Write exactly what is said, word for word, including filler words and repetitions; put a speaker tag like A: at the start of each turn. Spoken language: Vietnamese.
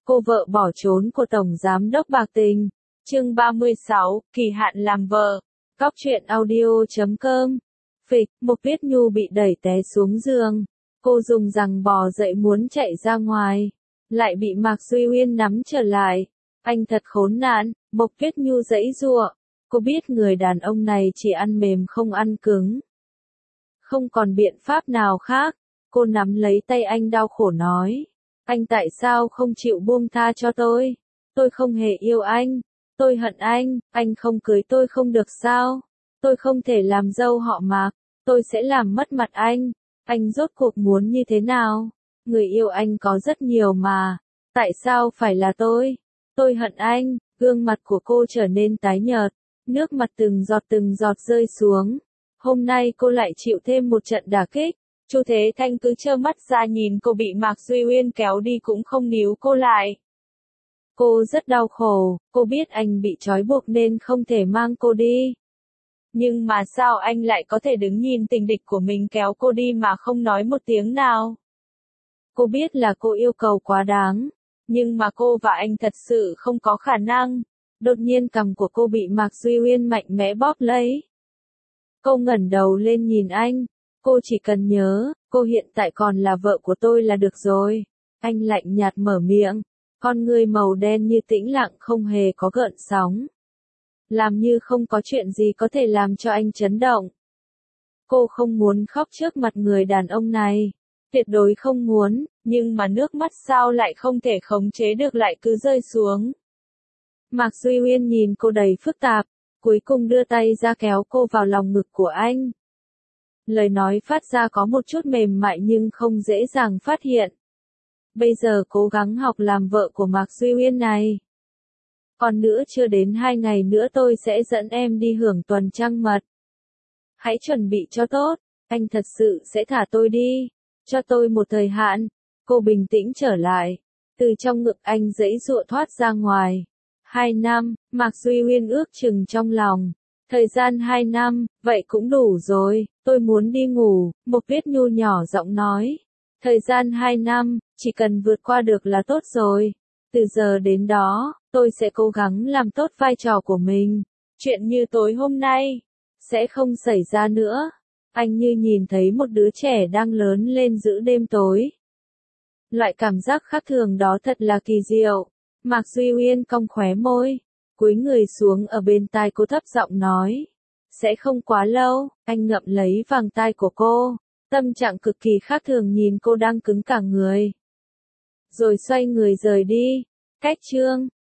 A: Cô vợ bỏ trốn của Tổng Giám đốc bạc tình. Chương ba mươi sáu, kỳ hạn làm vợ. Cóc truyện audio chấm com. Phịch, Mộc Tuyết Nhu bị đẩy té xuống giường. Cô dùng rằng bò dậy muốn chạy ra ngoài. Lại bị Mạc Duy Uyên nắm trở lại. Anh thật khốn nạn, Mộc Tuyết Nhu giãy giụa. Cô biết người đàn ông này chỉ ăn mềm không ăn cứng. Không còn biện pháp nào khác. Cô nắm lấy tay anh đau khổ nói. Anh tại sao không chịu buông tha cho tôi? Tôi không hề yêu anh. Tôi hận anh, anh không cưới tôi không được sao? Tôi không thể làm dâu họ Mạc. Tôi sẽ làm mất mặt anh. Anh rốt cuộc muốn như thế nào? Người yêu anh có rất nhiều mà. Tại sao phải là tôi? Tôi hận anh. Gương mặt của cô trở nên tái nhợt. Nước mặt từng giọt từng giọt rơi xuống. Hôm nay cô lại chịu thêm một trận đả kích. Chu Thế Thanh cứ trơ mắt ra nhìn cô bị Mạc Duy Uyên kéo đi cũng không níu cô lại. Cô rất đau khổ, cô biết anh bị trói buộc nên không thể mang cô đi. Nhưng mà sao anh lại có thể đứng nhìn tình địch của mình kéo cô đi mà không nói một tiếng nào? Cô biết là cô yêu cầu quá đáng, nhưng mà cô và anh thật sự không có khả năng. Đột nhiên cằm của cô bị Mạc Duy Uyên mạnh mẽ bóp lấy. Cô ngẩng đầu lên nhìn anh. Cô chỉ cần nhớ, cô hiện tại còn là vợ của tôi là được rồi. Anh lạnh nhạt mở miệng, con ngươi màu đen như tĩnh lặng không hề có gợn sóng. Làm như không có chuyện gì có thể làm cho anh chấn động. Cô không muốn khóc trước mặt người đàn ông này. Tuyệt đối không muốn, nhưng mà nước mắt sao lại không thể khống chế được lại cứ rơi xuống. Mạc Duy Uyên nhìn cô đầy phức tạp, cuối cùng đưa tay ra kéo cô vào lòng ngực của anh. Lời nói phát ra có một chút mềm mại nhưng không dễ dàng phát hiện. Bây giờ cố gắng học làm vợ của Mạc Duy Uyên này. Còn nữa chưa đến hai ngày nữa tôi sẽ dẫn em đi hưởng tuần trăng mật. Hãy chuẩn bị cho tốt, anh thật sự sẽ thả tôi đi. Cho tôi một thời hạn. Cô bình tĩnh trở lại. Từ trong ngực anh giãy giụa thoát ra ngoài. Hai năm, Mạc Duy Uyên ước chừng trong lòng. Thời gian hai năm, vậy cũng đủ rồi, tôi muốn đi ngủ, Mộc Tuyết Nhu nhỏ giọng nói. Thời gian hai năm, chỉ cần vượt qua được là tốt rồi. Từ giờ đến đó, tôi sẽ cố gắng làm tốt vai trò của mình. Chuyện như tối hôm nay, sẽ không xảy ra nữa. Anh như nhìn thấy một đứa trẻ đang lớn lên giữa đêm tối. Loại cảm giác khác thường đó thật là kỳ diệu. Mạc Duy Uyên cong khóe môi. Cúi người xuống ở bên tai cô thấp giọng nói. Sẽ không quá lâu, anh ngậm lấy vàng tai của cô. Tâm trạng cực kỳ khác thường nhìn cô đang cứng cả người. Rồi xoay người rời đi. Cách chương.